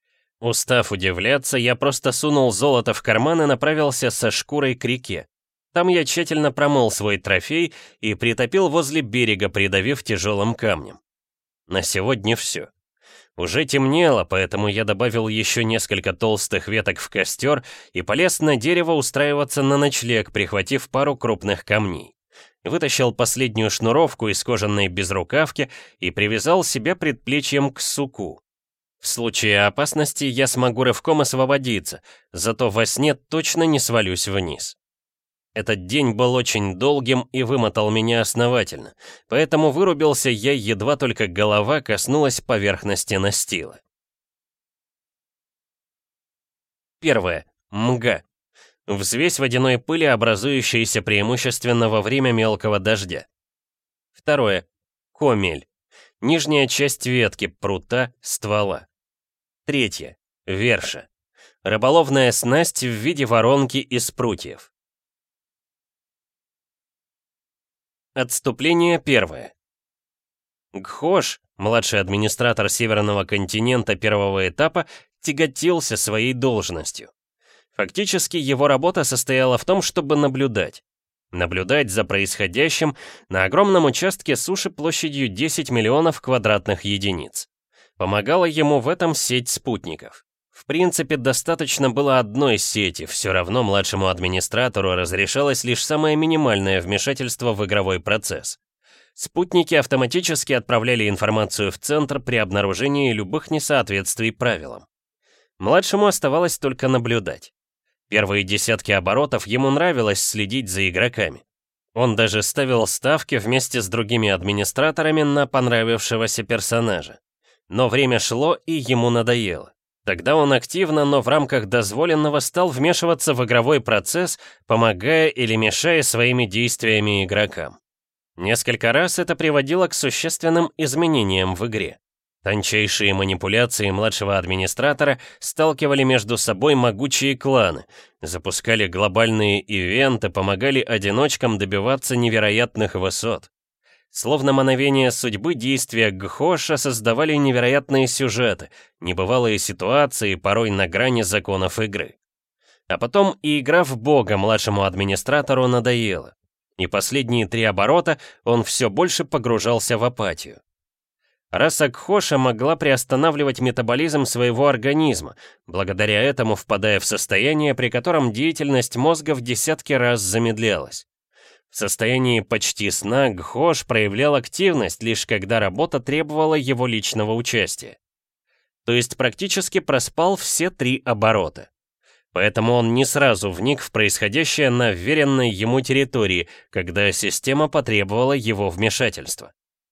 Устав удивляться, я просто сунул золото в карман и направился со шкурой к реке. Там я тщательно промыл свой трофей и притопил возле берега, придавив тяжелым камнем. На сегодня все. Уже темнело, поэтому я добавил еще несколько толстых веток в костер и полез на дерево устраиваться на ночлег, прихватив пару крупных камней. Вытащил последнюю шнуровку из кожаной безрукавки и привязал себя предплечьем к суку. В случае опасности я смогу рывком освободиться, зато во сне точно не свалюсь вниз. Этот день был очень долгим и вымотал меня основательно, поэтому вырубился я, едва только голова коснулась поверхности настила. Первое. Мга. Взвесь водяной пыли, образующейся преимущественно во время мелкого дождя. Второе. Комель. Нижняя часть ветки, прута, ствола. Третье. Верша. Рыболовная снасть в виде воронки из прутьев. Отступление первое. Гхош, младший администратор Северного континента первого этапа, тяготился своей должностью. Фактически его работа состояла в том, чтобы наблюдать. Наблюдать за происходящим на огромном участке суши площадью десять миллионов квадратных единиц. Помогала ему в этом сеть спутников. В принципе, достаточно было одной сети, все равно младшему администратору разрешалось лишь самое минимальное вмешательство в игровой процесс. Спутники автоматически отправляли информацию в центр при обнаружении любых несоответствий правилам. Младшему оставалось только наблюдать. Первые десятки оборотов ему нравилось следить за игроками. Он даже ставил ставки вместе с другими администраторами на понравившегося персонажа. Но время шло, и ему надоело. Тогда он активно, но в рамках дозволенного стал вмешиваться в игровой процесс, помогая или мешая своими действиями игрокам. Несколько раз это приводило к существенным изменениям в игре. Тончайшие манипуляции младшего администратора сталкивали между собой могучие кланы, запускали глобальные ивенты, помогали одиночкам добиваться невероятных высот. Словно мановение судьбы, действия Гхоша создавали невероятные сюжеты, небывалые ситуации, порой на грани законов игры. А потом и игра в бога младшему администратору надоела. И последние три оборота он все больше погружался в апатию. Раса Гхоша могла приостанавливать метаболизм своего организма, благодаря этому впадая в состояние, при котором деятельность мозга в десятки раз замедлялась. В состоянии почти сна Гхош проявлял активность, лишь когда работа требовала его личного участия. То есть практически проспал все три оборота. Поэтому он не сразу вник в происходящее на вверенной ему территории, когда система потребовала его вмешательства.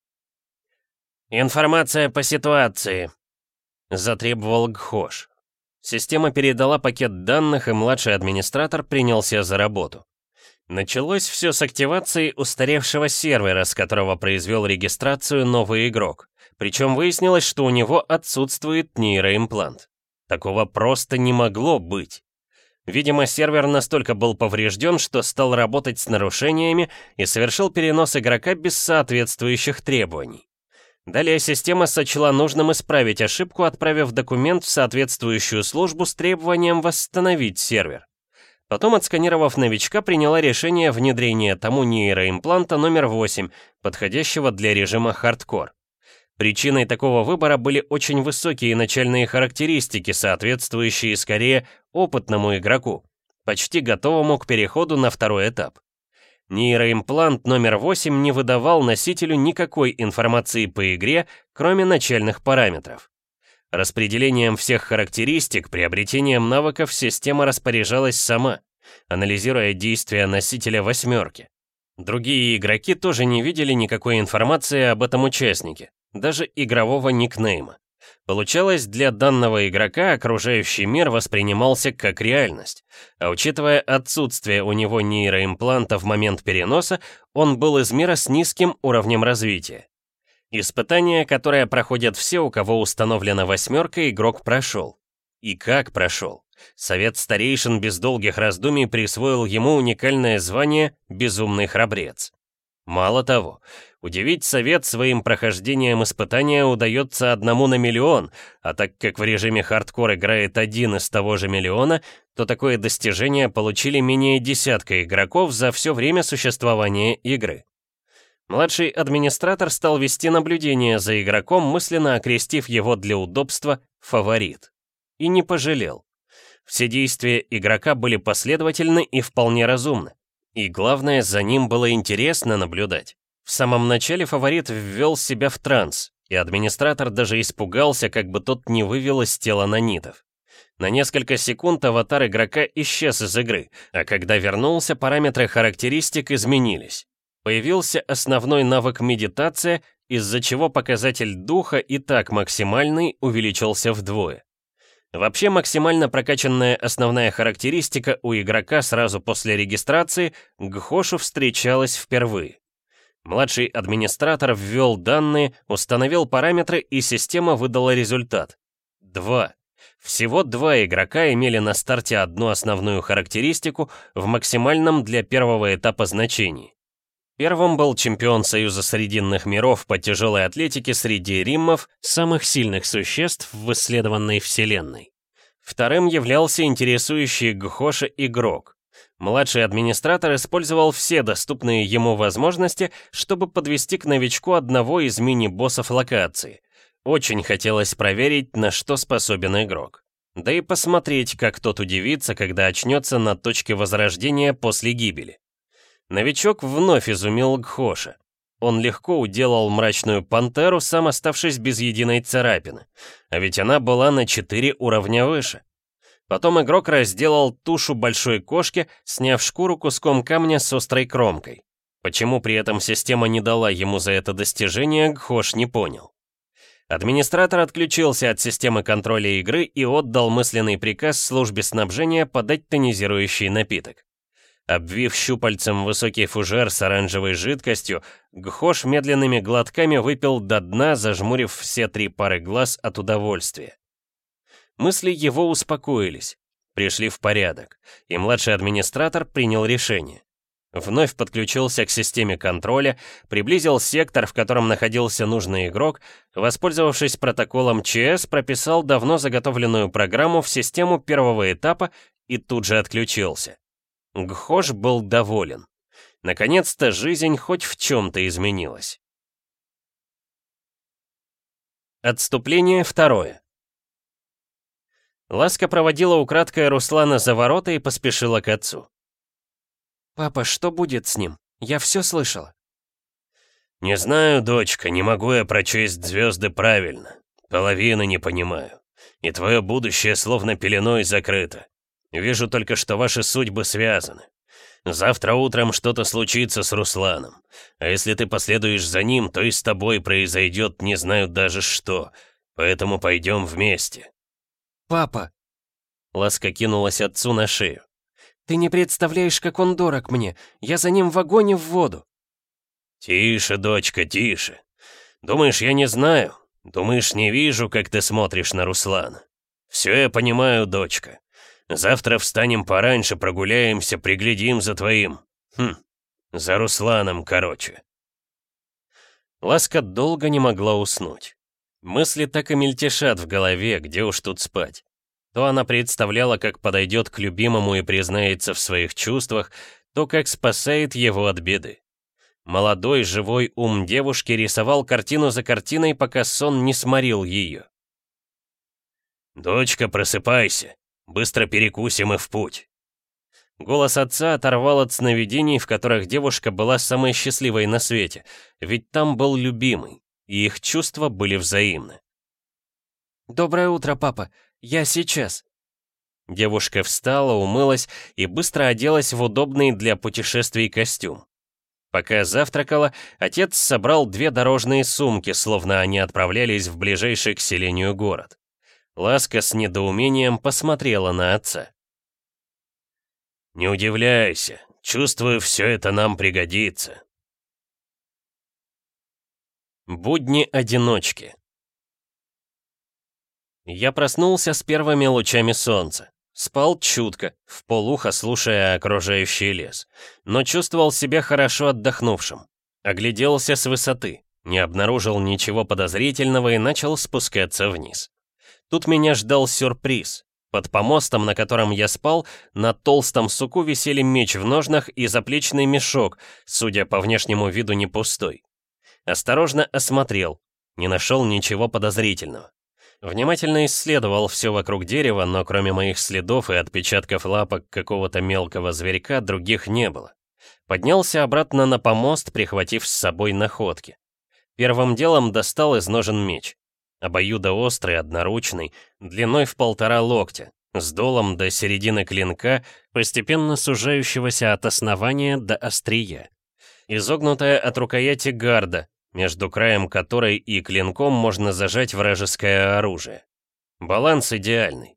«Информация по ситуации», — затребовал Гхош. Система передала пакет данных, и младший администратор принялся за работу. Началось все с активации устаревшего сервера, с которого произвел регистрацию новый игрок. Причем выяснилось, что у него отсутствует нейроимплант. Такого просто не могло быть. Видимо, сервер настолько был поврежден, что стал работать с нарушениями и совершил перенос игрока без соответствующих требований. Далее система сочла нужным исправить ошибку, отправив документ в соответствующую службу с требованием восстановить сервер. Потом, отсканировав новичка, приняла решение внедрения тому нейроимпланта номер восемь, подходящего для режима хардкор. Причиной такого выбора были очень высокие начальные характеристики, соответствующие скорее опытному игроку, почти готовому к переходу на второй этап. Нейроимплант номер восемь не выдавал носителю никакой информации по игре, кроме начальных параметров. Распределением всех характеристик, приобретением навыков система распоряжалась сама, анализируя действия носителя восьмерки. Другие игроки тоже не видели никакой информации об этом участнике, даже игрового никнейма. Получалось, для данного игрока окружающий мир воспринимался как реальность, а учитывая отсутствие у него нейроимпланта в момент переноса, он был из мира с низким уровнем развития. Испытание, которое проходят все, у кого установлена восьмерка, игрок прошел. И как прошел? Совет старейшин без долгих раздумий присвоил ему уникальное звание «Безумный храбрец». Мало того, удивить совет своим прохождением испытания удается одному на миллион, а так как в режиме хардкор играет один из того же миллиона, то такое достижение получили менее десятка игроков за все время существования игры. Младший администратор стал вести наблюдение за игроком, мысленно окрестив его для удобства «фаворит». И не пожалел. Все действия игрока были последовательны и вполне разумны. И главное, за ним было интересно наблюдать. В самом начале фаворит ввел себя в транс, и администратор даже испугался, как бы тот не вывел из тела нанитов. На несколько секунд аватар игрока исчез из игры, а когда вернулся, параметры характеристик изменились. Появился основной навык медитация, из-за чего показатель духа, и так максимальный, увеличился вдвое. Вообще, максимально прокачанная основная характеристика у игрока сразу после регистрации Гхошу встречалась впервые. Младший администратор ввел данные, установил параметры, и система выдала результат. Два. Всего два игрока имели на старте одну основную характеристику в максимальном для первого этапа значении. Первым был чемпион Союза Срединных миров по тяжелой атлетике среди риммов, самых сильных существ в исследованной вселенной. Вторым являлся интересующий Гхоша игрок. Младший администратор использовал все доступные ему возможности, чтобы подвести к новичку одного из мини-боссов локации. Очень хотелось проверить, на что способен игрок. Да и посмотреть, как тот удивится, когда очнется на точке возрождения после гибели. Новичок вновь изумил Гхоша. Он легко уделал мрачную пантеру, сам оставшись без единой царапины. А ведь она была на четыре уровня выше. Потом игрок разделал тушу большой кошки, сняв шкуру куском камня с острой кромкой. Почему при этом система не дала ему за это достижение, Гхош не понял. Администратор отключился от системы контроля игры и отдал мысленный приказ службе снабжения подать тонизирующий напиток. Обвив щупальцем высокий фужер с оранжевой жидкостью, Гхош медленными глотками выпил до дна, зажмурив все три пары глаз от удовольствия. Мысли его успокоились, пришли в порядок, и младший администратор принял решение. Вновь подключился к системе контроля, приблизил сектор, в котором находился нужный игрок, воспользовавшись протоколом ЧС, прописал давно заготовленную программу в систему первого этапа и тут же отключился. Гхош был доволен. Наконец-то жизнь хоть в чем-то изменилась. Отступление второе. Ласка проводила украдкой Руслана за ворота и поспешила к отцу. «Папа, что будет с ним? Я все слышала». «Не знаю, дочка, не могу я прочесть звезды правильно. Половины не понимаю. И твое будущее словно пеленой закрыто. Вижу только, что ваши судьбы связаны. Завтра утром что-то случится с Русланом. А если ты последуешь за ним, то и с тобой произойдет не знаю даже что. Поэтому пойдем вместе». «Папа!» Ласка кинулась отцу на шею. «Ты не представляешь, как он дорог мне. Я за ним в огонь и в воду». «Тише, дочка, тише. Думаешь, я не знаю? Думаешь, не вижу, как ты смотришь на Руслана? Все я понимаю, дочка. Завтра встанем пораньше, прогуляемся, приглядим за твоим... Хм, за Русланом, короче». Ласка долго не могла уснуть. Мысли так и мельтешат в голове, где уж тут спать. То она представляла, как подойдет к любимому и признается в своих чувствах, то как спасает его от беды. Молодой, живой ум девушки рисовал картину за картиной, пока сон не сморил ее. «Дочка, просыпайся. Быстро перекусим и в путь». Голос отца оторвал от сновидений, в которых девушка была самой счастливой на свете, ведь там был любимый, и их чувства были взаимны. «Доброе утро, папа. Я сейчас». Девушка встала, умылась и быстро оделась в удобный для путешествий костюм. Пока завтракала, отец собрал две дорожные сумки, словно они отправлялись в ближайший к селению город. Ласка с недоумением посмотрела на отца. «Не удивляйся. Чувствую, все это нам пригодится». Будни одиночки. Я проснулся с первыми лучами солнца. Спал чутко, вполуха слушая окружающий лес, но чувствовал себя хорошо отдохнувшим. Огляделся с высоты, не обнаружил ничего подозрительного и начал спускаться вниз. Тут меня ждал сюрприз. Под помостом, на котором я спал, на толстом суку висели меч в ножнах и заплечный мешок, судя по внешнему виду не пустой. Осторожно осмотрел, не нашел ничего подозрительного. Внимательно исследовал все вокруг дерева, но кроме моих следов и отпечатков лапок какого-то мелкого зверька других не было. Поднялся обратно на помост, прихватив с собой находки. Первым делом достал из ножен меч. Обоюдоострый, одноручный, длиной в полтора локтя, с долом до середины клинка, постепенно сужающегося от основания до острия. Изогнутая от рукояти гарда, между краем которой и клинком можно зажать вражеское оружие. Баланс идеальный.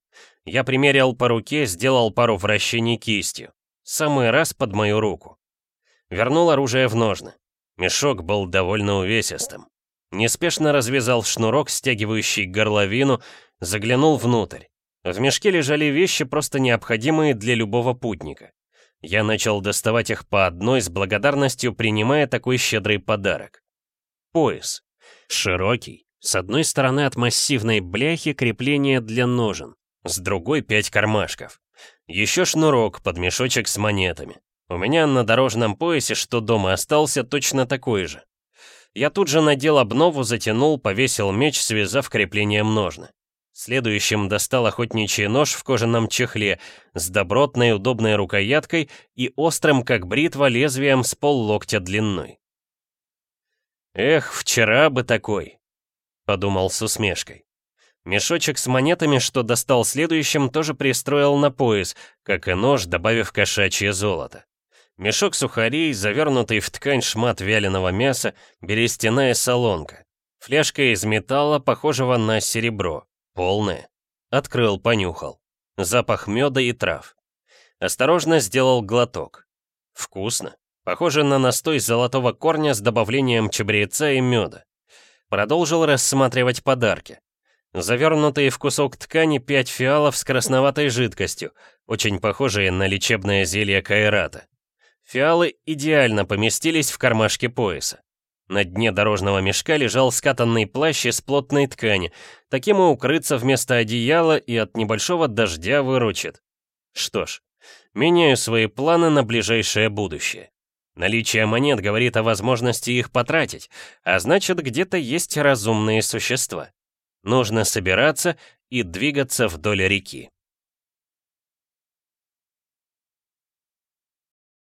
Я примерил по руке, сделал пару вращений кистью. Самый раз под мою руку. Вернул оружие в ножны. Мешок был довольно увесистым. Неспешно развязал шнурок, стягивающий горловину, заглянул внутрь. В мешке лежали вещи, просто необходимые для любого путника. Я начал доставать их по одной, с благодарностью принимая такой щедрый подарок. Пояс. Широкий. С одной стороны от массивной бляхи крепление для ножен, с другой пять кармашков. Еще шнурок под мешочек с монетами. У меня на дорожном поясе, что дома остался, точно такой же. Я тут же надел обнову, затянул, повесил меч, связав креплением ножны. Следующим достал охотничий нож в кожаном чехле с добротной удобной рукояткой и острым, как бритва, лезвием с поллоктя длиной. «Эх, вчера бы такой», — подумал с усмешкой. Мешочек с монетами, что достал следующим, тоже пристроил на пояс, как и нож, добавив кошачье золото. Мешок сухарей, завернутый в ткань шмат вяленого мяса, берестяная солонка. Фляжка из металла, похожего на серебро. Полная. Открыл, понюхал. Запах меда и трав. Осторожно сделал глоток. Вкусно. Похоже на настой золотого корня с добавлением чабреца и меда. Продолжил рассматривать подарки. Завернутые в кусок ткани пять фиалов с красноватой жидкостью, очень похожие на лечебное зелье Кайрата. Фиалы идеально поместились в кармашке пояса. На дне дорожного мешка лежал скатанный плащ из плотной ткани. Таким и укрыться вместо одеяла и от небольшого дождя выручит. Что ж, меняю свои планы на ближайшее будущее. Наличие монет говорит о возможности их потратить, а значит, где-то есть разумные существа. Нужно собираться и двигаться вдоль реки.